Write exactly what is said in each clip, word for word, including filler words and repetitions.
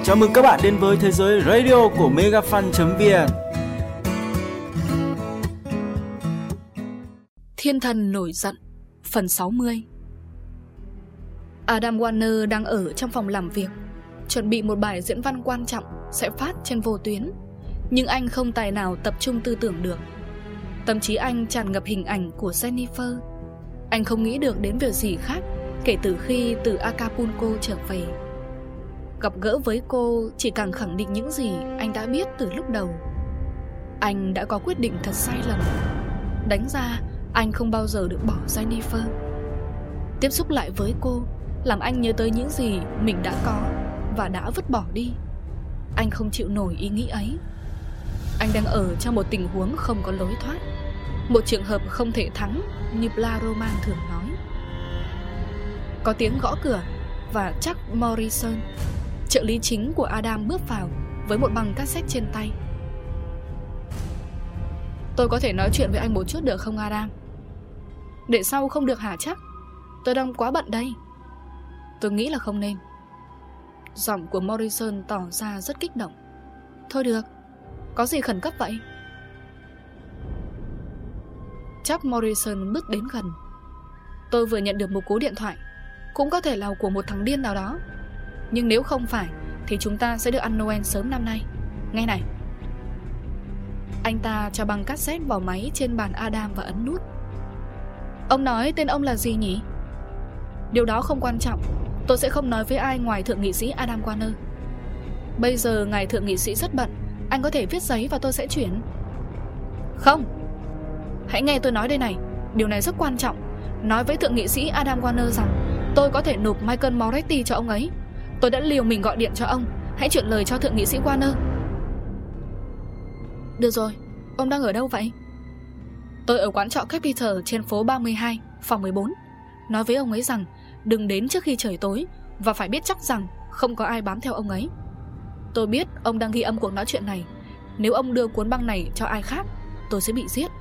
Chào mừng các bạn đến với thế giới radio của megafan chấm vn. Thiên thần nổi giận phần sáu mươi. Adam Warner đang ở trong phòng làm việc, chuẩn bị một bài diễn văn quan trọng sẽ phát trên vô tuyến. Nhưng anh không tài nào tập trung tư tưởng được. Tâm trí anh tràn ngập hình ảnh của Jennifer. Anh không nghĩ được đến việc gì khác kể từ khi từ Acapulco trở về. Gặp gỡ với cô chỉ càng khẳng định những gì anh đã biết từ lúc đầu. Anh đã có quyết định thật sai lầm. Đánh ra anh không bao giờ được bỏ Jennifer. Tiếp xúc lại với cô làm anh nhớ tới những gì mình đã có và đã vứt bỏ đi. Anh không chịu nổi ý nghĩ ấy. Anh đang ở trong một tình huống không có lối thoát, một trường hợp không thể thắng như Bla Roman thường nói. Có tiếng gõ cửa và Chuck Morrison, trợ lý chính của Adam, bước vào với một băng cassette trên tay. Tôi có thể nói chuyện với anh một chút được không Adam? Để sau không được hả Chuck? Tôi đang quá bận đây. Tôi nghĩ là không nên. Giọng của Morrison tỏ ra rất kích động. Thôi được, có gì khẩn cấp vậy? Chuck Morrison bước đến gần. Tôi vừa nhận được một cú điện thoại, cũng có thể là của một thằng điên nào đó. Nhưng nếu không phải thì chúng ta sẽ được ăn Noel sớm năm nay. Nghe này. Anh ta cho băng cassette vào máy trên bàn Adam và ấn nút. Ông nói tên ông là gì nhỉ? Điều đó không quan trọng. Tôi sẽ không nói với ai ngoài thượng nghị sĩ Adam Warner. Bây giờ ngài thượng nghị sĩ rất bận. Anh có thể viết giấy và tôi sẽ chuyển. Không. Hãy nghe tôi nói đây này. Điều này rất quan trọng. Nói với thượng nghị sĩ Adam Warner rằng tôi có thể nộp Michael Moretti cho ông ấy. Tôi đã liều mình gọi điện cho ông. Hãy chuyển lời cho thượng nghị sĩ Warner. Được rồi, ông đang ở đâu vậy? Tôi ở quán trọ Capital trên phố ba mươi hai, phòng mười bốn. Nói với ông ấy rằng đừng đến trước khi trời tối, và phải biết chắc rằng không có ai bám theo ông ấy. Tôi biết ông đang ghi âm cuộc nói chuyện này. Nếu ông đưa cuốn băng này cho ai khác, tôi sẽ bị giết.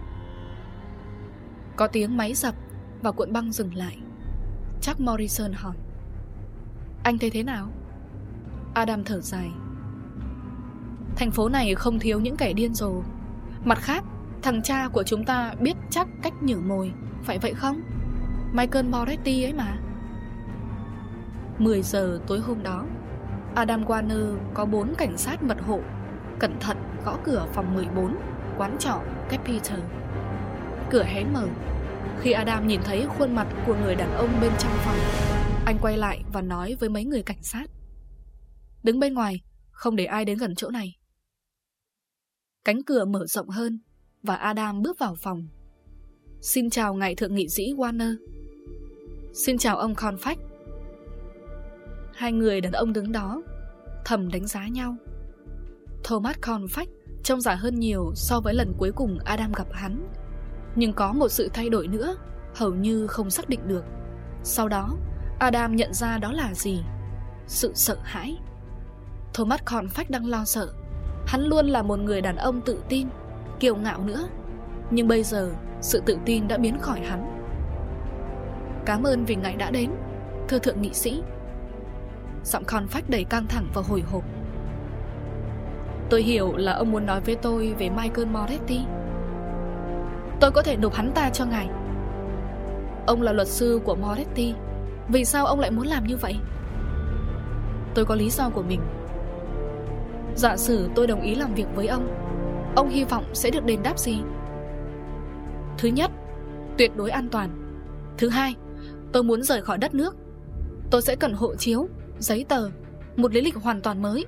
Có tiếng máy dập và cuộn băng dừng lại. Chuck Morrison hỏi, anh thấy thế nào? Adam thở dài. Thành phố này không thiếu những kẻ điên rồ. Mặt khác, thằng cha của chúng ta biết chắc cách nhử mồi, phải vậy không? Michael Moretti ấy mà. Mười giờ tối hôm đó, Adam Warner có bốn cảnh sát mật hộ cẩn thận gõ cửa phòng mười bốn, quán trọ Capital. Cửa hé mở. Khi Adam nhìn thấy khuôn mặt của người đàn ông bên trong phòng, anh quay lại và nói với mấy người cảnh sát, đứng bên ngoài, không để ai đến gần chỗ này. Cánh cửa mở rộng hơn và Adam bước vào phòng. Xin chào ngài thượng nghị sĩ Warner. Xin chào ông Colfax. Hai người đàn ông đứng đó thầm đánh giá nhau. Thomas Colfax trông già hơn nhiều so với lần cuối cùng Adam gặp hắn. Nhưng có một sự thay đổi nữa, hầu như không xác định được. Sau đó Adam nhận ra đó là gì? Sự sợ hãi. Thomas Colfax đang lo sợ. Hắn luôn là một người đàn ông tự tin, kiêu ngạo nữa. Nhưng bây giờ sự tự tin đã biến khỏi hắn. Cảm ơn vì ngài đã đến, thưa thượng nghị sĩ. Giọng Colfax đầy căng thẳng và hồi hộp. Tôi hiểu là ông muốn nói với tôi về Michael Moretti. Tôi có thể nộp hắn ta cho ngài. Ông là luật sư của Moretti. Vì sao ông lại muốn làm như vậy? Tôi có lý do của mình. Giả sử tôi đồng ý làm việc với ông, ông hy vọng sẽ được đền đáp gì? Thứ nhất, tuyệt đối an toàn. Thứ hai, tôi muốn rời khỏi đất nước. Tôi sẽ cần hộ chiếu, giấy tờ, một lý lịch hoàn toàn mới.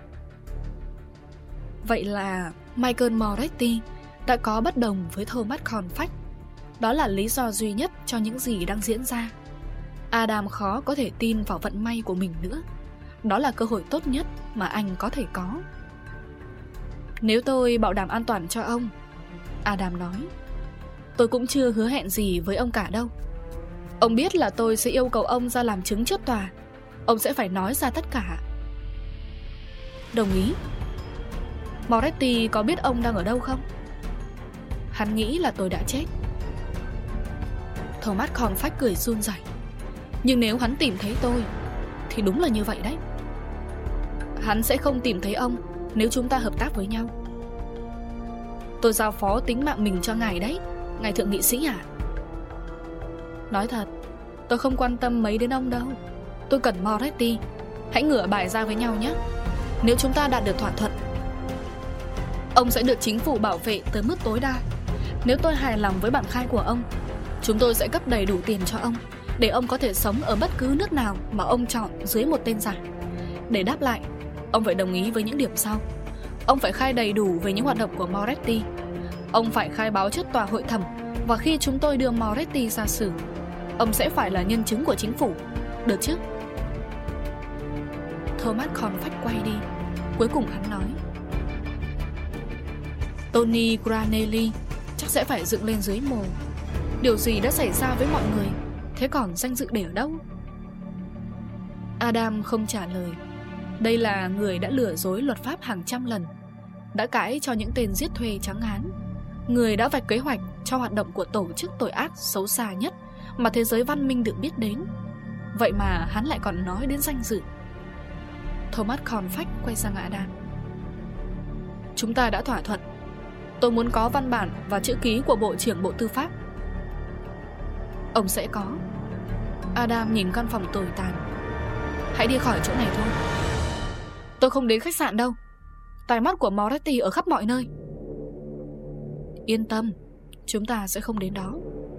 Vậy là Michael Moretti đã có bất đồng với Thomas Colfax. Đó là lý do duy nhất cho những gì đang diễn ra. Adam khó có thể tin vào vận may của mình nữa. Đó là cơ hội tốt nhất mà anh có thể có. Nếu tôi bảo đảm an toàn cho ông, Adam nói, tôi cũng chưa hứa hẹn gì với ông cả đâu. Ông biết là tôi sẽ yêu cầu ông ra làm chứng trước tòa. Ông sẽ phải nói ra tất cả. Đồng ý. Moretti có biết ông đang ở đâu không? Hắn nghĩ là tôi đã chết. Thomas Colfax cười run rẩy. Nhưng nếu hắn tìm thấy tôi thì đúng là như vậy đấy. Hắn sẽ không tìm thấy ông nếu chúng ta hợp tác với nhau. Tôi giao phó tính mạng mình cho ngài đấy, ngài thượng nghị sĩ à. Nói thật, tôi không quan tâm mấy đến ông đâu. Tôi cần Moretti. Hãy ngửa bài ra với nhau nhé. Nếu chúng ta đạt được thỏa thuận, ông sẽ được chính phủ bảo vệ tới mức tối đa. Nếu tôi hài lòng với bản khai của ông, chúng tôi sẽ cấp đầy đủ tiền cho ông, để ông có thể sống ở bất cứ nước nào mà ông chọn dưới một tên giả. Để đáp lại, ông phải đồng ý với những điểm sau. Ông phải khai đầy đủ về những hoạt động của Moretti. Ông phải khai báo trước tòa hội thẩm. Và khi chúng tôi đưa Moretti ra xử, ông sẽ phải là nhân chứng của chính phủ. Được chứ? Thomas Confax quay đi. Cuối cùng hắn nói: Tony Granelli chắc sẽ phải dựng lên dưới mồ. Điều gì đã xảy ra với mọi người? Thế còn danh dự để ở đâu? Adam không trả lời. Đây là người đã lừa dối luật pháp hàng trăm lần, đã cãi cho những tên giết thuê trắng hán, người đã vạch kế hoạch cho hoạt động của tổ chức tội ác xấu xa nhất mà thế giới văn minh được biết đến. Vậy mà hắn lại còn nói đến danh dự. Thomas Confax quay sang Adam. Chúng ta đã thỏa thuận. Tôi muốn có văn bản và chữ ký của Bộ trưởng Bộ Tư pháp. Ông sẽ có. Adam nhìn căn phòng tồi tàn. Hãy đi khỏi chỗ này thôi. Tôi không đến khách sạn đâu. Tai mắt của Moretti ở khắp mọi nơi. Yên tâm, chúng ta sẽ không đến đó.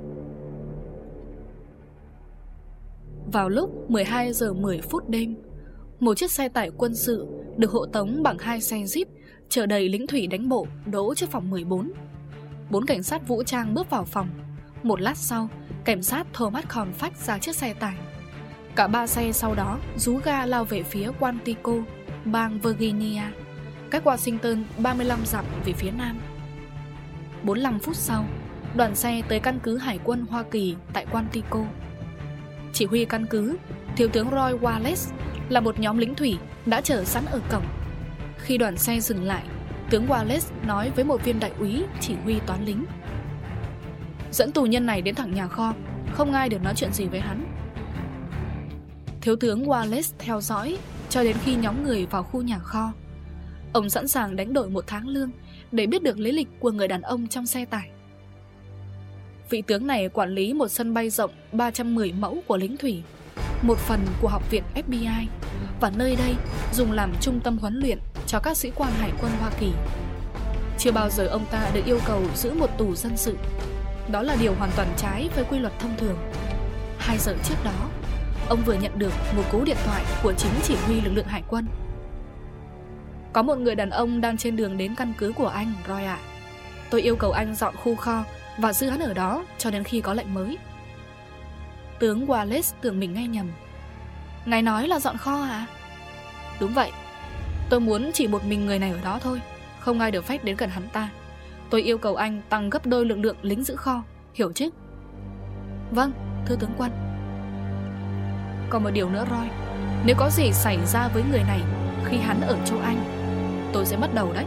Vào lúc mười hai giờ mười phút đêm, một chiếc xe tải quân sự được hộ tống bằng hai xe jeep chở đầy lính thủy đánh bộ đỗ trước phòng mười bốn. Bốn cảnh sát vũ trang bước vào phòng. Một lát sau, cảnh sát Thomas Confax ra chiếc xe tải. Cả ba xe sau đó rú ga lao về phía Quantico, bang Virginia, cách Washington ba mươi lăm dặm về phía nam. bốn mươi lăm phút sau, đoàn xe tới căn cứ hải quân Hoa Kỳ tại Quantico. Chỉ huy căn cứ, thiếu tướng Roy Wallace, là một nhóm lính thủy đã chờ sẵn ở cổng. Khi đoàn xe dừng lại, tướng Wallace nói với một viên đại úy chỉ huy toán lính: dẫn tù nhân này đến thẳng nhà kho, không ai được nói chuyện gì với hắn. Thiếu tướng Wallace theo dõi cho đến khi nhóm người vào khu nhà kho. Ông sẵn sàng đánh đổi một tháng lương để biết được lý lịch của người đàn ông trong xe tải. Vị tướng này quản lý một sân bay rộng ba trăm mười mẫu của lính thủy, một phần của học viện ép bê i, và nơi đây dùng làm trung tâm huấn luyện cho các sĩ quan hải quân Hoa Kỳ. Chưa bao giờ ông ta được yêu cầu giữ một tù dân sự. Đó là điều hoàn toàn trái với quy luật thông thường. Hai giờ trước đó, ông vừa nhận được một cú điện thoại của chính chỉ huy lực lượng hải quân. Có một người đàn ông đang trên đường đến căn cứ của anh, Roy ạ. Tôi yêu cầu anh dọn khu kho và giữ hắn ở đó cho đến khi có lệnh mới. Tướng Wallace tưởng mình nghe nhầm. Ngài nói là dọn kho à? Đúng vậy. Tôi muốn chỉ một mình người này ở đó thôi, không ai được phép đến gần hắn ta. Tôi yêu cầu anh tăng gấp đôi lực lượng lính giữ kho, hiểu chứ? Vâng, thưa tướng quân. Còn một điều nữa Roy, nếu có gì xảy ra với người này khi hắn ở châu Anh, tôi sẽ mất đầu đấy.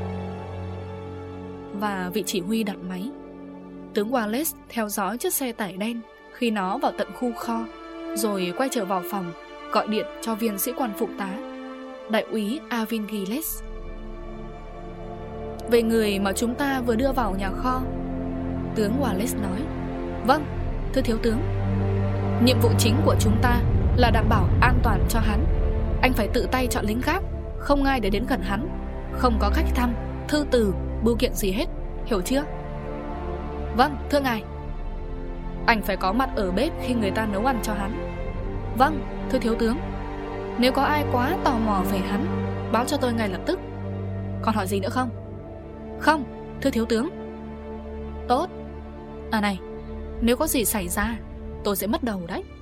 Và vị chỉ huy đặt máy. Tướng Wallace theo dõi chiếc xe tải đen khi nó vào tận khu kho, rồi quay trở vào phòng, gọi điện cho viên sĩ quan phụ tá, đại úy Alvin Gilles. Về người mà chúng ta vừa đưa vào nhà kho, tướng Wallace nói: vâng, thưa thiếu tướng. Nhiệm vụ chính của chúng ta là đảm bảo an toàn cho hắn. Anh phải tự tay chọn lính gác, không ai để đến gần hắn, không có khách thăm, thư từ, bưu kiện gì hết, hiểu chưa? Vâng, thưa ngài. Anh phải có mặt ở bếp khi người ta nấu ăn cho hắn. Vâng, thưa thiếu tướng. Nếu có ai quá tò mò về hắn, báo cho tôi ngay lập tức. Còn hỏi gì nữa không? Không, thưa thiếu tướng. Tốt. À này, nếu có gì xảy ra, tôi sẽ mất đầu đấy.